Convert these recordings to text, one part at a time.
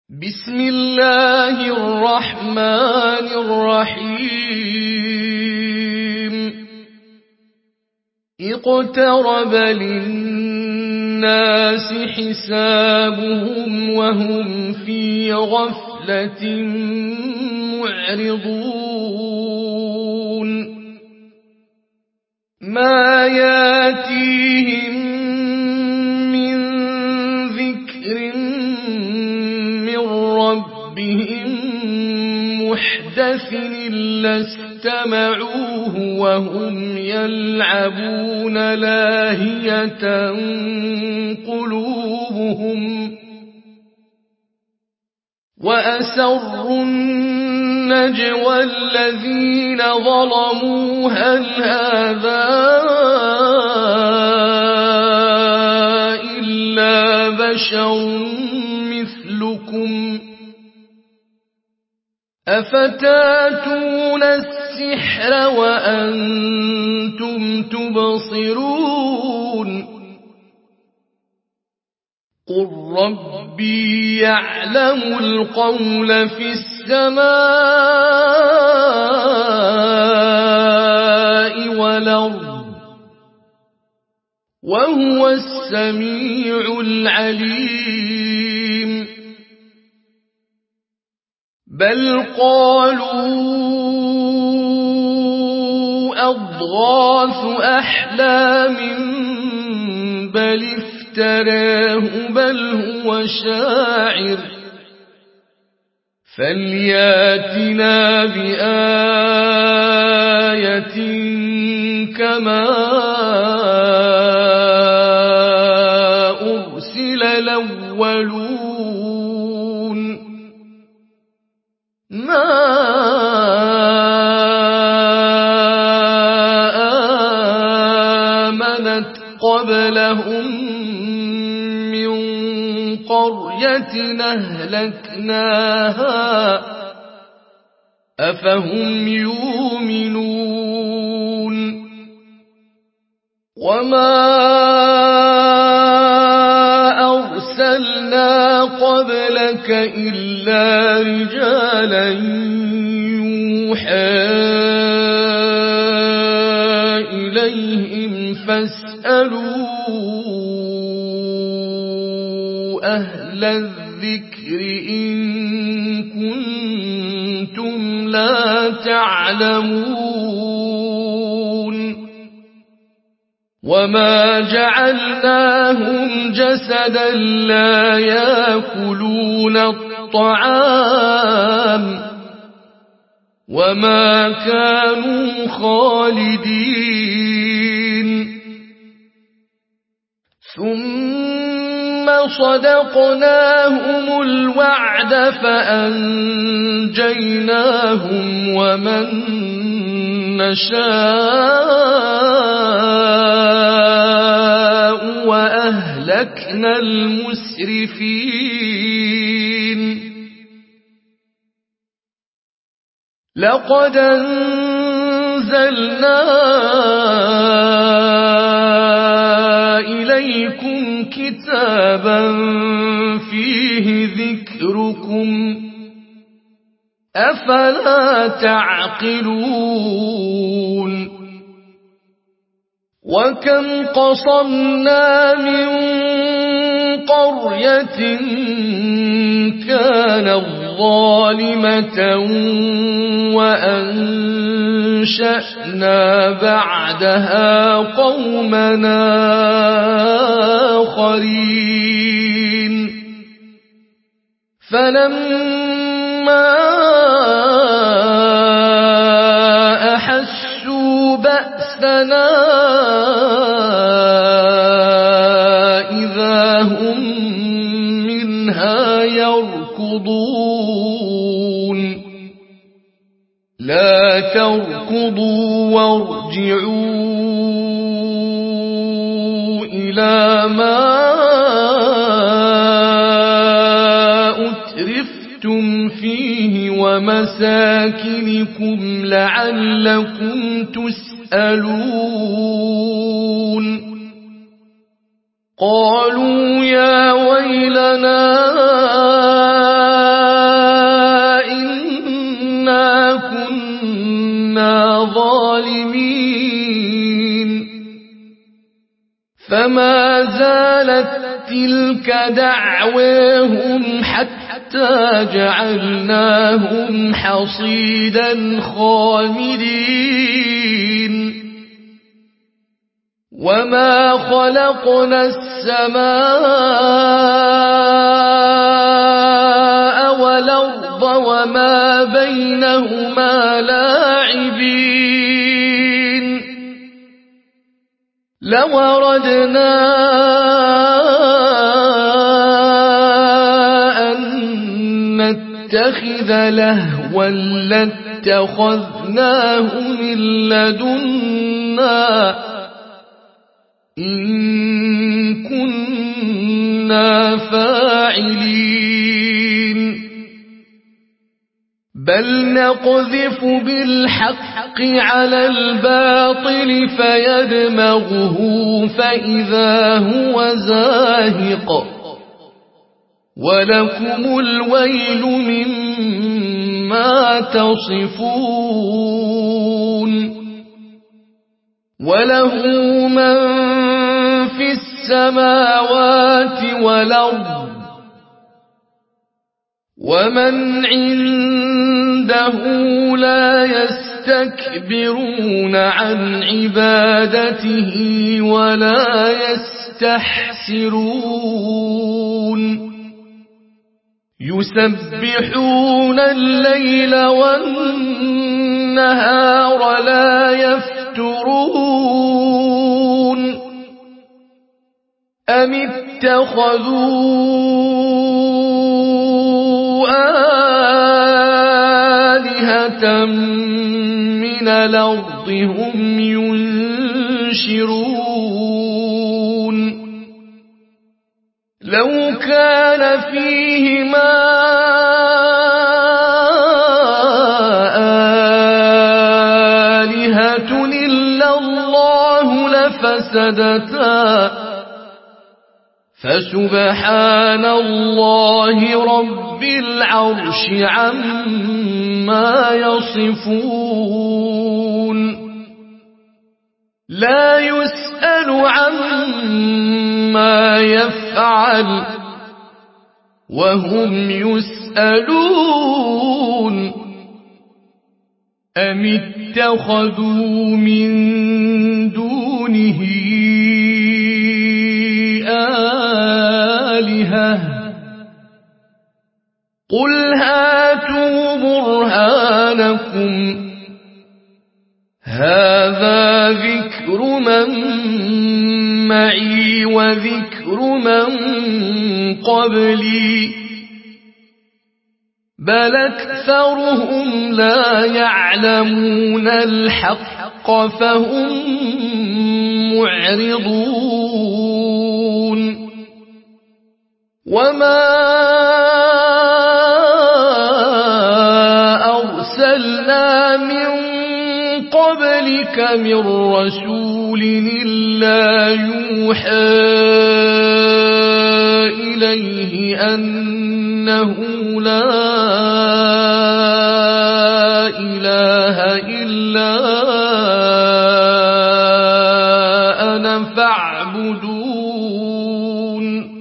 بسم الله الرحمن الرحيم اقترب للناس حسابهم وهم في غفلة معرضون ما ياتيهم من ذكر من ربهم محدث إلا استمعوه وهم يلعبون لاهية قلوبهم وأسروا النجوى الذين ظلموا هل هذا إلا بشر مثلكم أفتاتون السحر وأنتم تبصرون قل ربي يعلم القول في السماء والأرض وهو السميع العليم بل قالوا أضغاث أحلام بل افتراه بل هو شاعر فلياتنا بآية كما أرسل الأولون ما آمنت قبلهم من قرية أهلكناها أفهم يؤمنون وما أرسلنا قبلك إلا رجالا يوحى إليهم فاسألوا أهل الذكر إن كنتم لا تعلمون وما جعلناهم جسدا لا يأكلون الطعام وما كانوا خالدين ثم صدقناهم الوعد فأنجيناهم ومن نشاء وأهلكنا المسرفين لقد أنزلنا إليكم كتابا فيه ذكركم أفلا تعقلون وكم قصمنا من قرية كانت ظالمة وأنشأنا بعدها قومنا آخرين فلما أحسوا بأسنا إذا هم منها يركضون لا تركضوا وارجعوا إلى ما أترفتم فيه ومساكنكم لعلكم تسألون قالوا يا ويلنا فما زالت تلك دعواهم حتى جعلناهم حصيدا خامدين وما خلقنا السماء والأرض وما بينهما لاعبين لو أردنا أن نتخذ لهوا لاتخذناه من لدنا إن كنا فاعلين بل نقذف بالحق على الباطل فيدمغه فإذا هو زاهق ولكم الويل مما تصفون وله من في السماوات والأرض ومن عنده لا يستكبرون عن عبادته ولا يستحسرون يسبحون الليل والنهار لا يفترون أم اتخذوا آلهة من الأرض هم ينشرون لو كان فيهما آلهة إلا الله لفسدتا فسبحان الله رب العرش عما يصفون لا يسأل عما يفعل وهم يسألون أم اتخذوا من دونه آلهة قل هاتوا برهانكم هذا ذكر من معي وذكر من قبلي بل أكثرهم لا يعلمون الحق فهم معرضون وما أرسلنا من قبلك من رسول إلا يوحى إليه أنه لا إله إلا أنا فاعبدون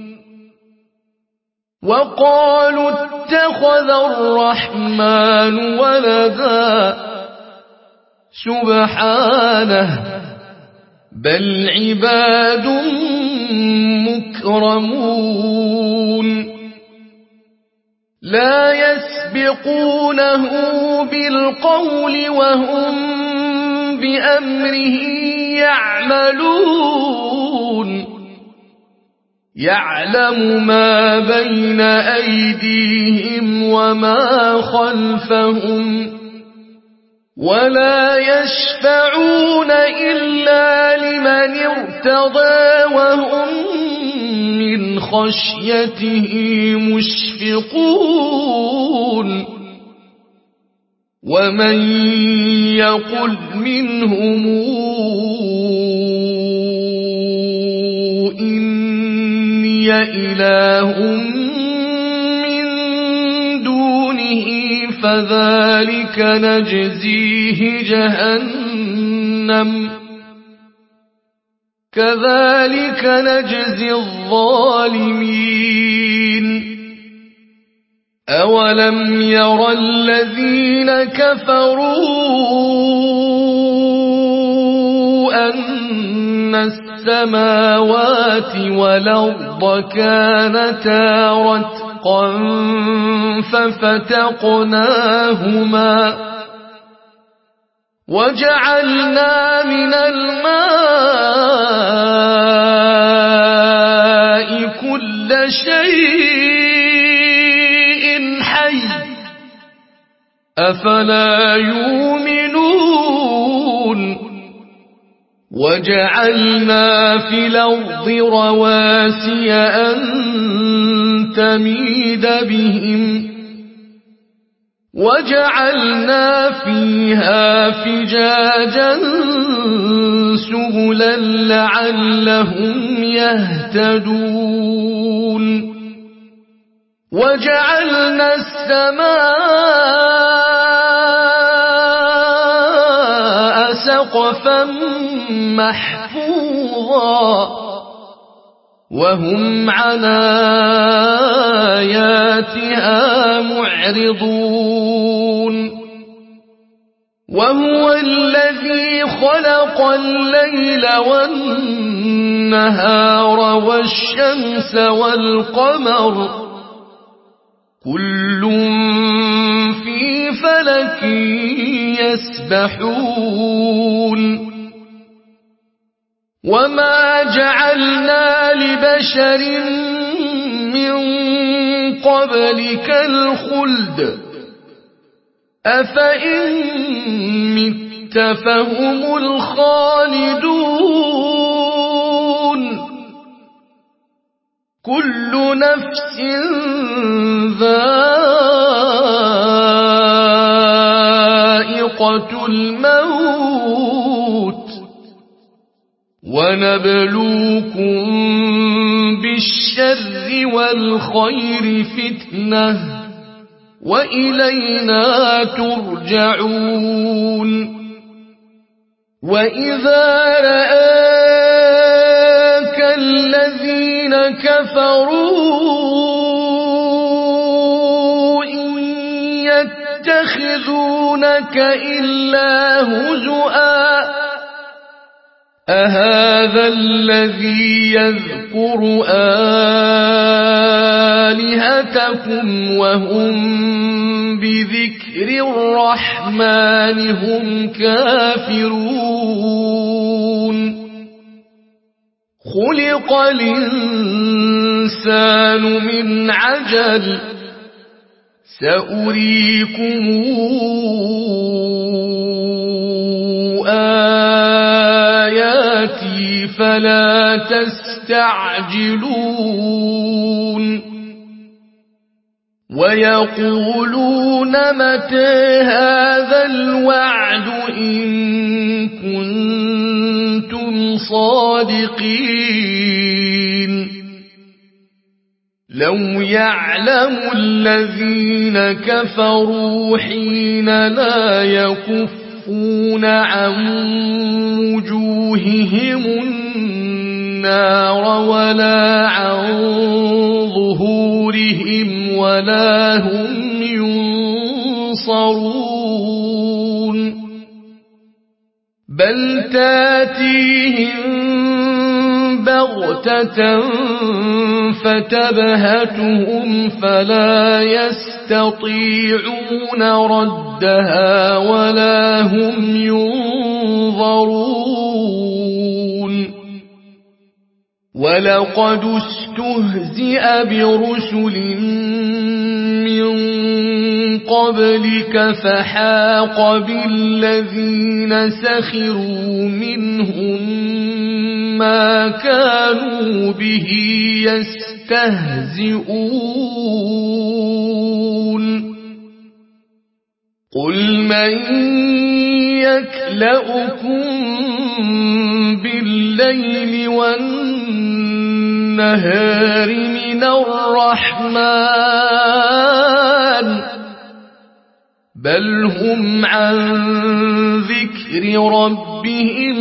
وقالوا اتخذ الرحمن ولدا سبحانه بل عباد مكرمون لا يسبقونه بالقول وهم بأمره يعملون يعلم ما بين أيديهم وما خلفهم ولا يشفعون إلا لمن ارتضى وهم من خشيته مشفقون ومن يقل منهم إني إله من دونه فذلك نجزيه جهنم كذلك نجزي الظالمين أولم ير الذين كفروا أن السماوات والأرض كانتا رتقا ففتقناهما وجعلنا من الماء كل شيء حي أفلا يؤمنون وجعلنا في الأرض رواسي أن تميد بهم وجعلنا فيها فجاجا سبلا لعلهم يهتدون وجعلنا السماء سقفا محفوظا وهم عن آياتها معرضون وهو الذي خلق الليل والنهار والشمس والقمر كل في فلك يسبحون وما جعلنا لبشر من قبلك الخلد أفإن مت فهم الخالدون كل نفس ذائقة الموت ونبلوكم بالشر والخير فتنة وإلينا ترجعون وإذا رآك الذين كفروا إن يتخذونك إلا هزؤا أهذا الذي يذكر آلهتكم وهم بذكر الرحمن هم كافرون خلق الإنسان من عجل سأريكم آياتي فلا تستعجلون ويقولون متى هذا الوعد إن كنتم صادقين لو يعلم الذين كفروا حين لا يكفون عن وجوههم النار ولا عن ظهورهم ولا هم ينصرون بل تاتيهم بغتة فتبهتهم فلا يستطيعون ردها ولا هم ينظرون ولقد استهزئ برسل من قبلك فحاق بالذين سخروا منهم ما كانوا به يستهزئون قل من يكلؤكم بالليل والنهار من الرحمن بل هم عن ذكر ربهم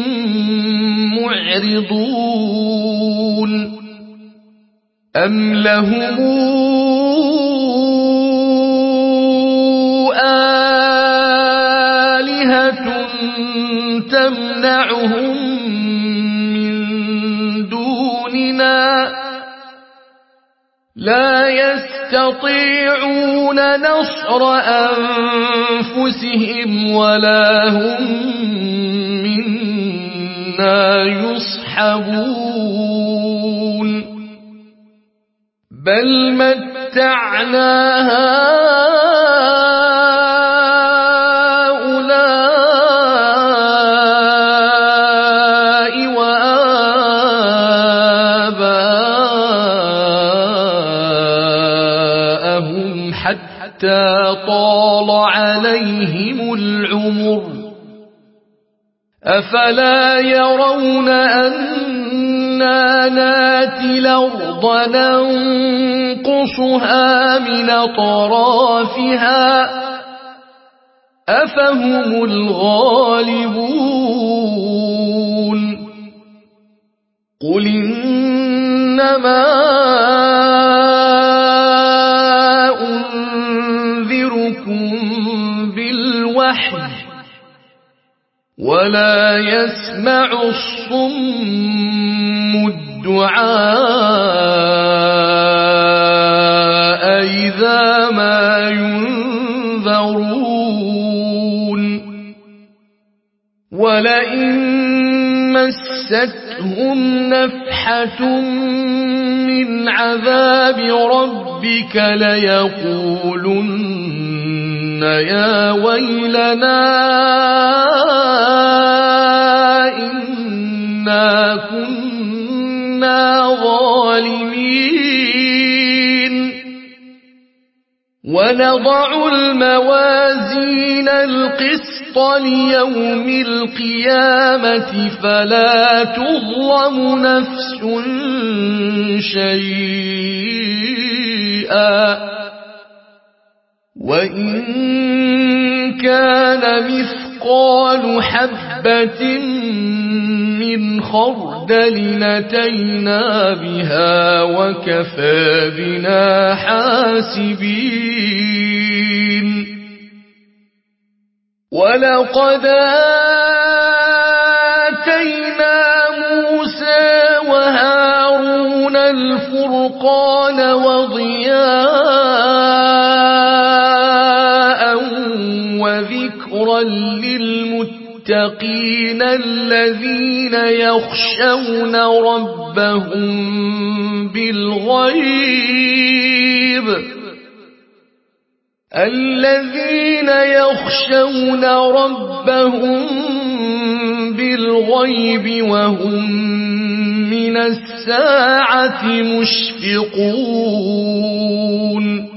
معرضون أم لهم آلهة تمنعهم من دوننا لا يستطيعون نصر أنفسهم ولا هم منا يصحبون بل متعنا هؤلاء وآباءهم حتى طال عليهم العمر أفلا يرون أنا ناتي الأرض ننقصها من أطرافها أفهم الغالبون قل إنما أنذركم بالوحي ولا يسمع الصم الدعاء إذا ما ينذرون ولئن مستهم نفحة من عذاب ربك ليقولن يا ويلنا إنا كنا ظالمين ونضع الموازين القسط ليوم القيامة فلا تظلم نفس شيئا وإن كان مثقال حبة من خردل أتينا بها وكفى بنا حاسبين ولقد آتينا موسى وهارون الفرقان وضياء وذكرا للمتقين الذين يخشون ربهم بالغيب وهم من الساعة مشفقون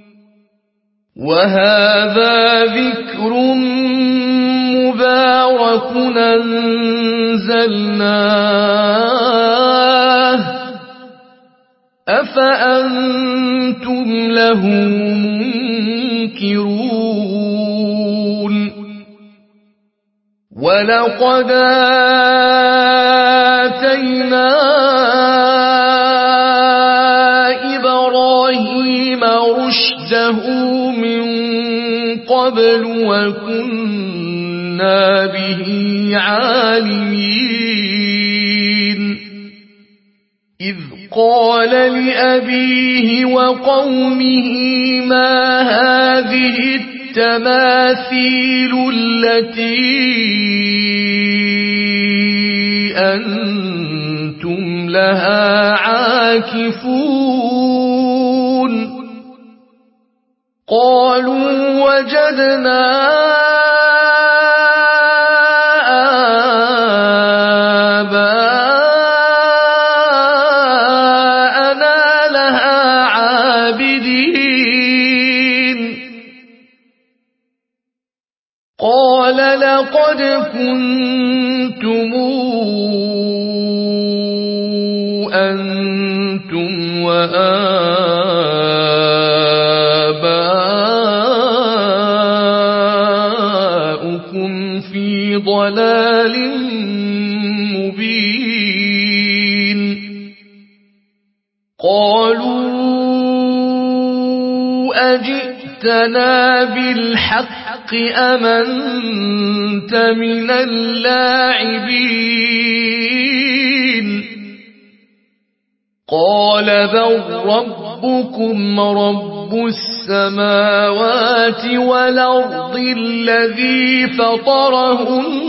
وهذا ذكر مبارك أنزلناه أفأنتم له منكرون ولقد آتينا إبراهيم رشده من قبل وكنا به عالمين إذ قال لأبيه وقومه ما هذه التماثيل التي أنتم لها عاكفون قالوا وجدنا قال لقد كنتم أنتم وآباؤكم ضلال مبين قالوا أجئتنا بالحق أم أنت من اللاعبين قال بل ربكم رب السماوات والأرض الذي فطرهن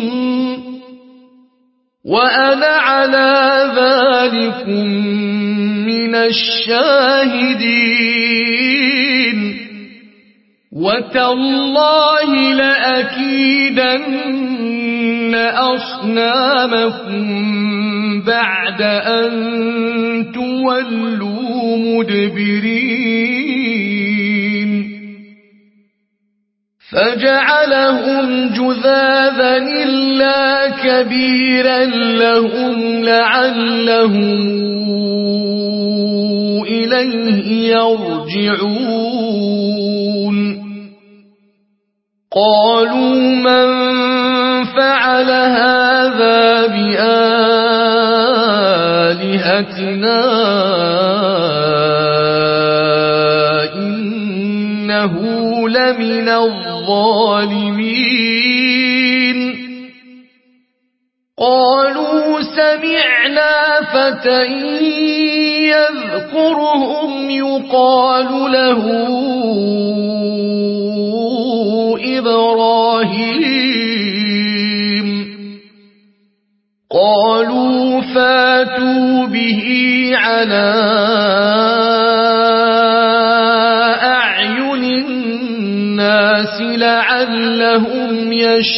وأنا على ذلكم من الشاهدين وتالله لأكيدن أصنامكم بعد أن تولوا مدبرين فجعلهم جذاذا إلا كبيرا لهم لعلهم إليه يرجعون قالوا من فعل هذا بآلهتنا إنه لمن الظالمين قالوا سمعنا فتى يذكرهم يقال له إبراهيم قالوا فاتوا به على أعين الناس لعلهم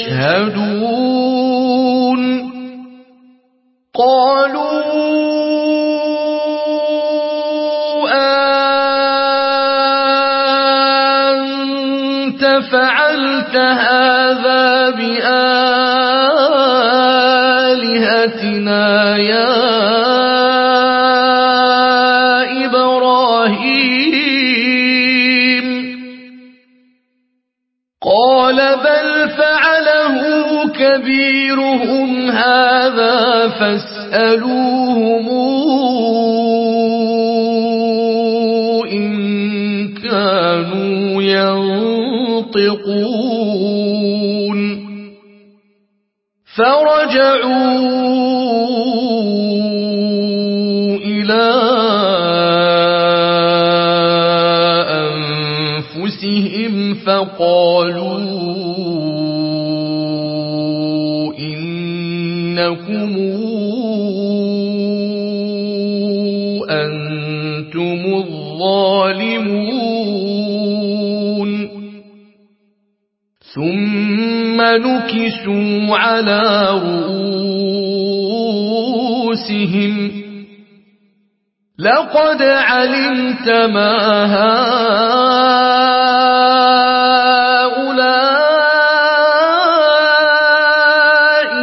يشهدون قالوا أنت فعلت هذا بآلهتنا يا إبراهيم قال بل فعله كبيرهم هذا فاسألوهم إن كانوا ينطقون فرجعوا إلى أنفسهم فقالوا إنكم أنتم الظالمون ثم نكسوا على رؤوسهم لقد علمت ما هؤلاء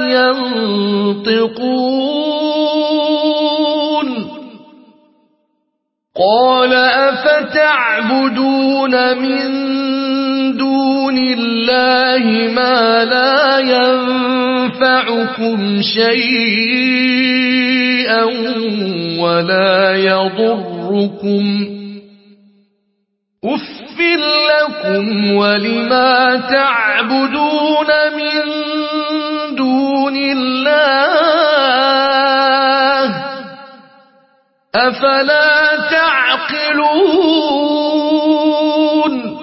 ينطقون قال أفتعبدون من دون الله ما لا ينفعكم شيئا ولا يضركم أف لكم ولما تعبدون من دون الله أفلا تعقلون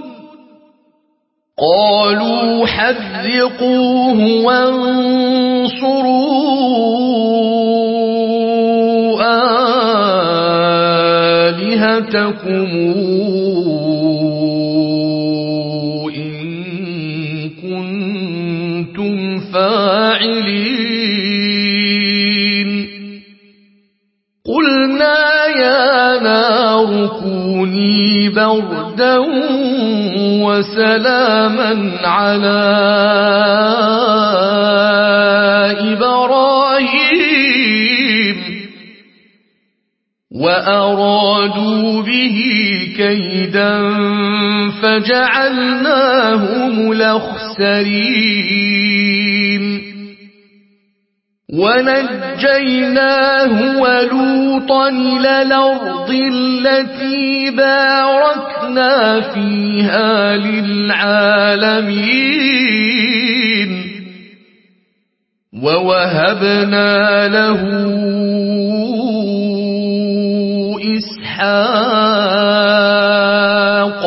قالوا حرقوه وانصروا آلهتكم إن كنتم فاعلين قلنا يا نار كوني بردا وسلاما على إبراهيم وأرادوا به كيدا فجعلناهم الأخسرين ونجيناه ولوطا إلى الأرض التي باركنا فيها للعالمين ووهبنا له إسحاق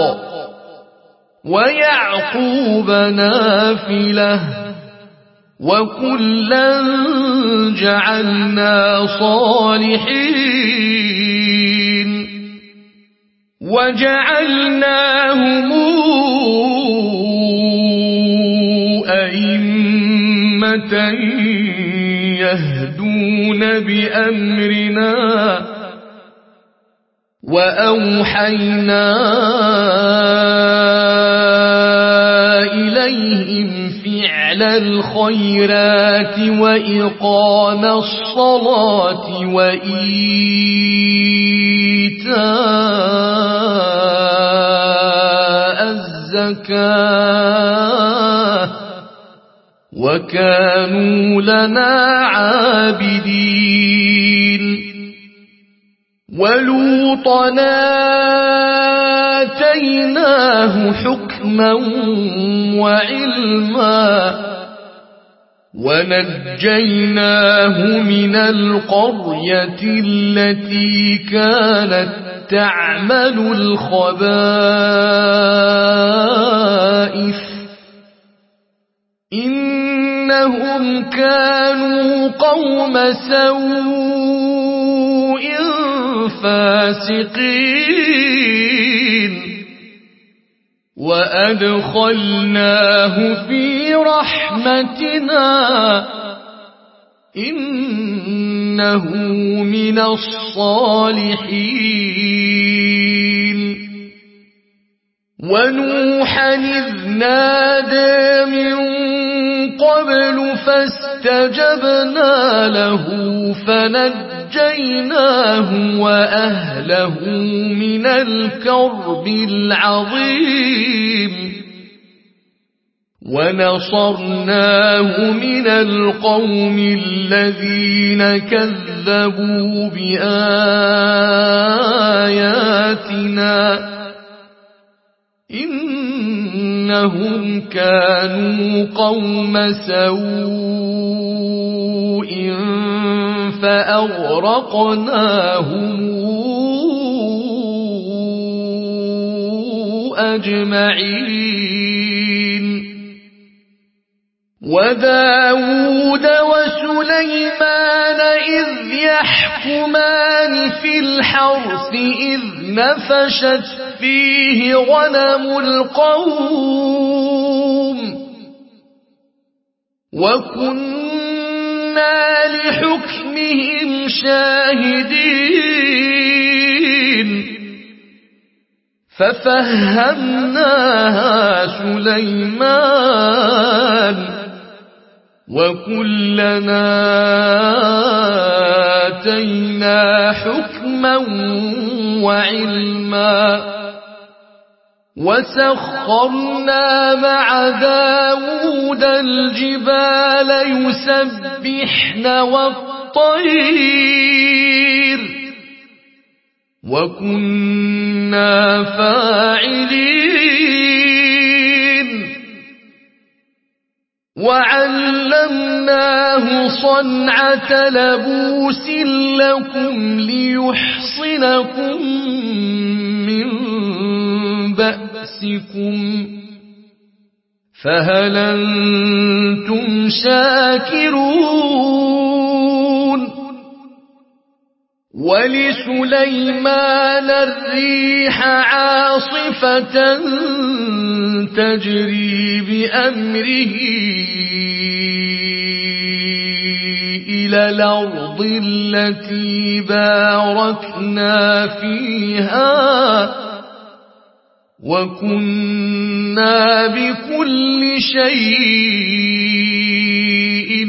ويعقوب نافلة وكلا جعلنا صالحين وجعلناهم أئمة يهدون بأمرنا وأوحينا إليهم فعل الخيرات وإقام الصلاة وإيتاء الزكاة وكانوا لنا عابدين ولوطا آتيناه حكما وعلما ونجيناه من القرية التي كانت تعمل الخبائث إنهم كانوا قوم سوء فاسقين وأدخلناه في رحمتنا إنه من الصالحين ونوحا إذ نادى من قبل فاستجبنا له فنجيناه وأهله من الكرب العظيم ونصرناه من القوم الذين كذبوا بآياتنا إنهم كانوا قوم سوء فأغرقناهم أجمعين وداود وسليمان إذ يحكمان في الحرث إذ نفشت فيه غنم القوم وكنا لحكمهم شاهدين ففهمناها سليمان وكلنا آتينا حكما وعلما وسخرنا مع داود الجبال يسبحن والطير وكنا فاعلين وعلمناه صنعة لبوس لكم ليحصنكم من بأسكم فهل أنتم شاكرون ولسليمان الريح عاصفة تجري بأمره إلى الأرض التي باركنا فيها وكنا بكل شيء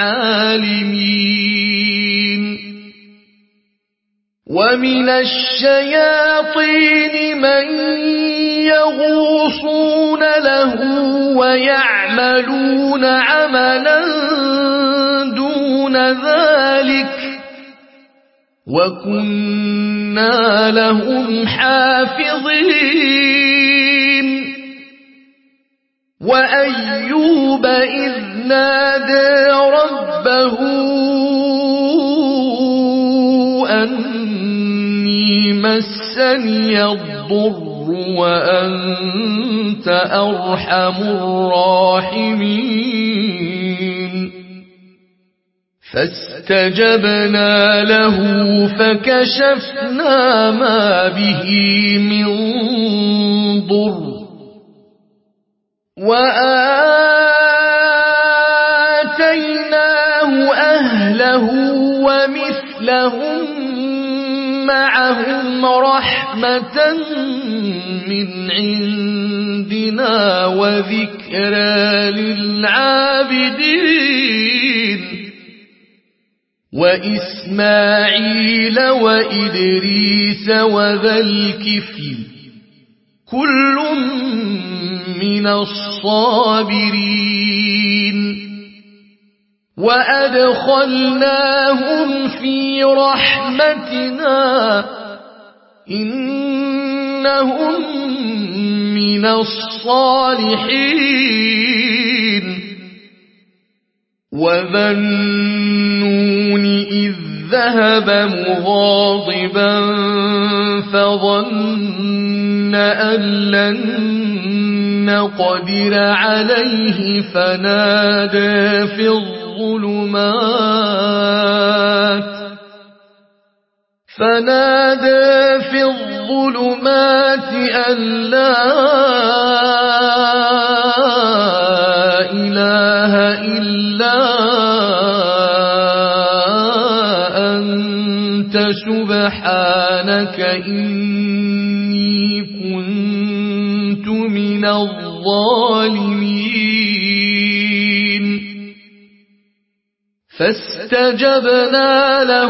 عالمين ومن الشياطين من يغوصون له ويعملون عملا دون ذلك وكنا لهم حافظين وأيوب إذ نادى ربه أني مسني الضر وأنت أرحم الراحمين فاستجبنا له فكشفنا ما به من ضر وآتيناه أهله ومثلهم معهم رحمة من عندنا وذكرى للعابدين وإسماعيل وإدريس وذا الكفل كل من الصابرين وأدخلناهم في رحمتنا إنهم من الصالحين وذا النون إذ ذهب مغاضبا فظن أن لن نقدر عليه فنادى في الظلمات أن لا إله إلا أنت سبحانك إني كنت من الظالمين فاستجبنا له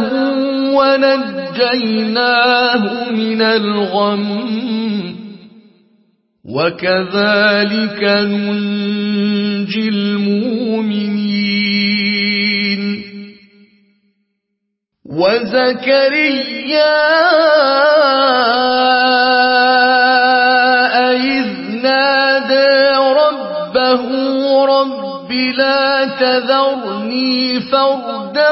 ونجيناه من الغم وكذلك ننجي المؤمنين وزكريا إذ نادى ربه رب لا تذرني فردا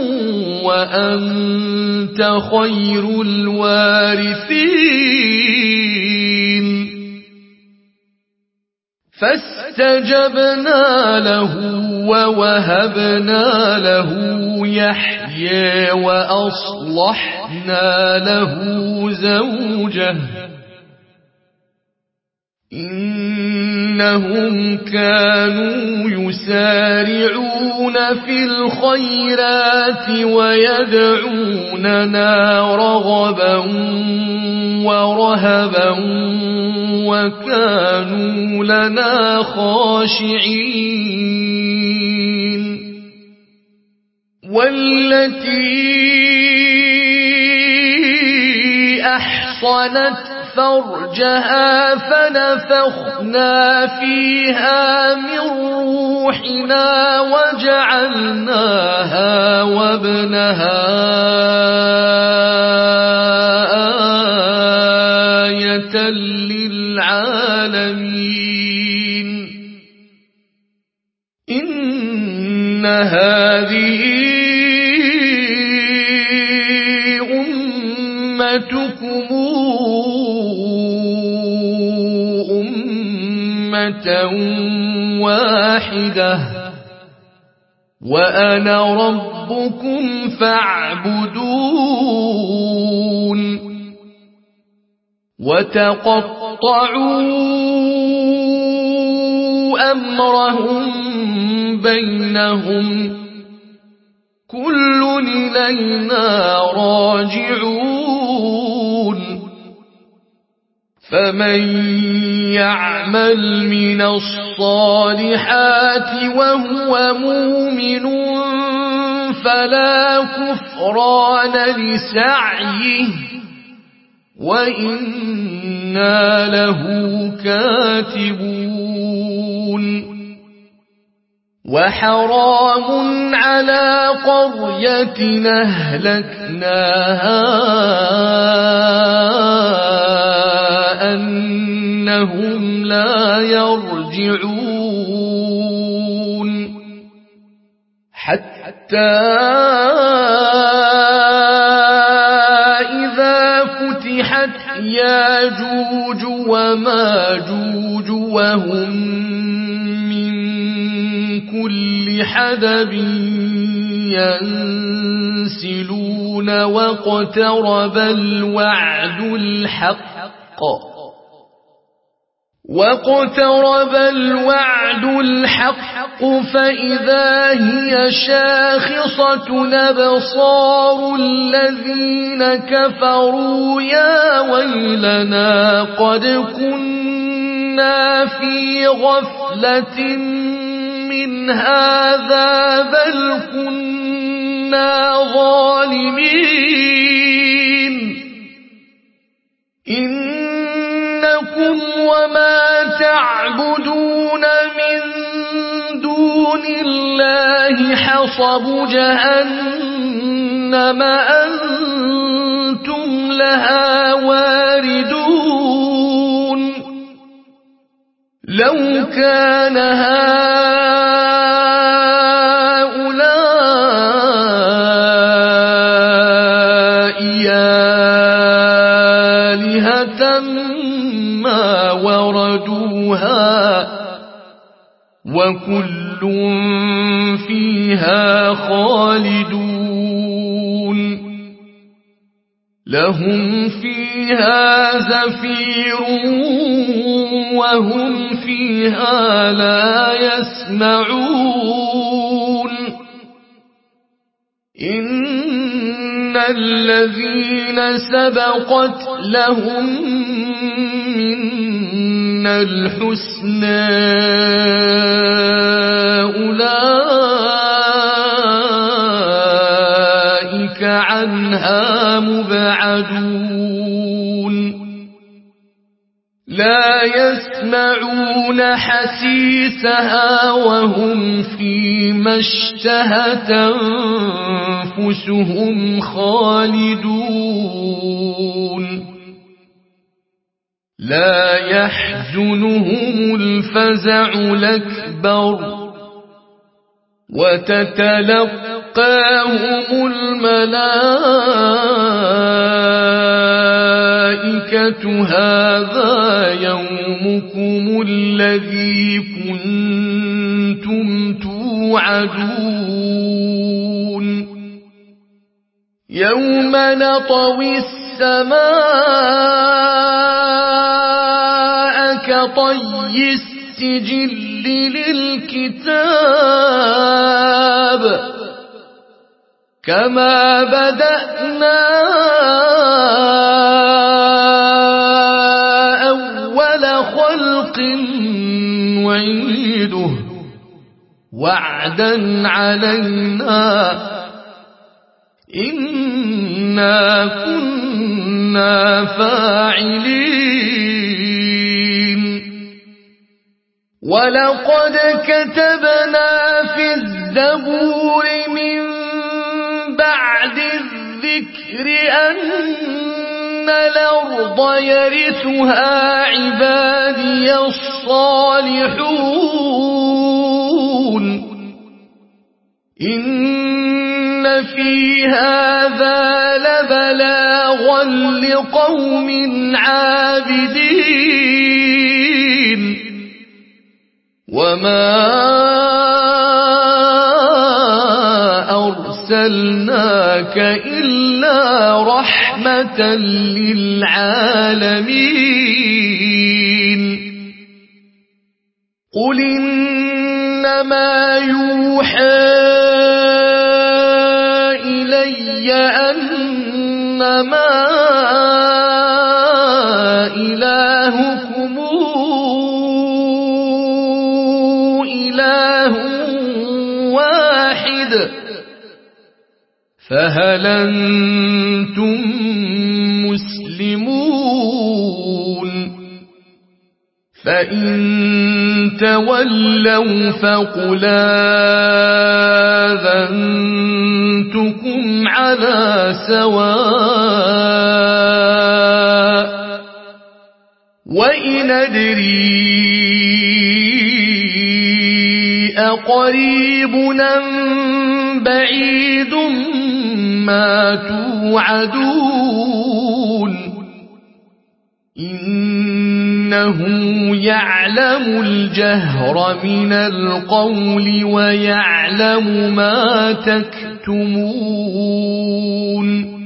وأنت خير الوارثين فاستجبنا له ووهبنا له يحيى وأصلحنا له زوجه إنهم كانوا يسارعون في الخيرات ويدعوننا رغبا ورهبا وكانوا لنا خاشعين والتي أحصنت فرجها فنفخنا فيها من روحنا وجعلناها وابنها آية للعالمين إن هذه أمتكم واحدة وأنا ربكم فاعبدون وتقطعوا أمرهم بينهم كل إلينا راجعون فمن يعمل من الصالحات وهو مؤمن فلا كفران لسعيه وإنا له كاتبون وحرام على قرية أهلكناها أنهم لا يرجعون حتى إذا فتحت ياجوج وماجوج وهم من كل حدب ينسلون واقترب الوعد الحق فإذا هي شاخصة أبصار الذين كفروا يا ويلنا قد كنا في غفلة من هذا بل كنا ظالمين إنكم وما تعبدون من دون الله حصب جهنم أنتم لها واردون لو كان هؤلاء آلهة ما وردوها وكل فيها خالدون لهم فيها زفير وهم فيها لا يسمعون إن الذين سبقت لهم منا الحسنى أولئك عنها مبعدون لا يسمعون حسيسها وهم فيما اشتهت أنفسهم خالدون لا يحزنهم الفزع الأكبر وتتلقاهم الملائكة هذا يومكم الذي كنتم توعدون يوم نطوي السماء كطي السجل للكتاب كما بدأنا أول خلق نعيده وعدا علينا إنا كنا فاعلين ولقد كتبنا في الزبور من بعد الذكر أن الأرض يرثها عبادي الصالحون إن في هذا لبلاغا لقوم عابدين وما أرسلناك إلا رحمة للعالمين قل إنما يوحى إلي أنما إلهكم إله واحد فهل أنتم مسلمون تكتمون فإن تولوا فقل آذنتكم على سواء وإن أدري أقريب أم بعيد ما توعدون إنه يعلم الجهر من القول ويعلم ما تكتمون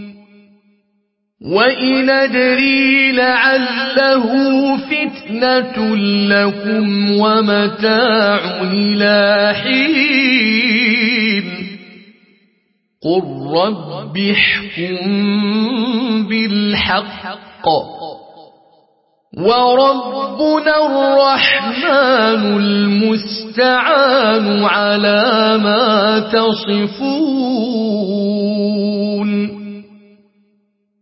وإن أدري لعله فتنة لكم ومتاع إلى حين قل رب احكم بالحق وربنا الرحمن المستعان على ما تصفون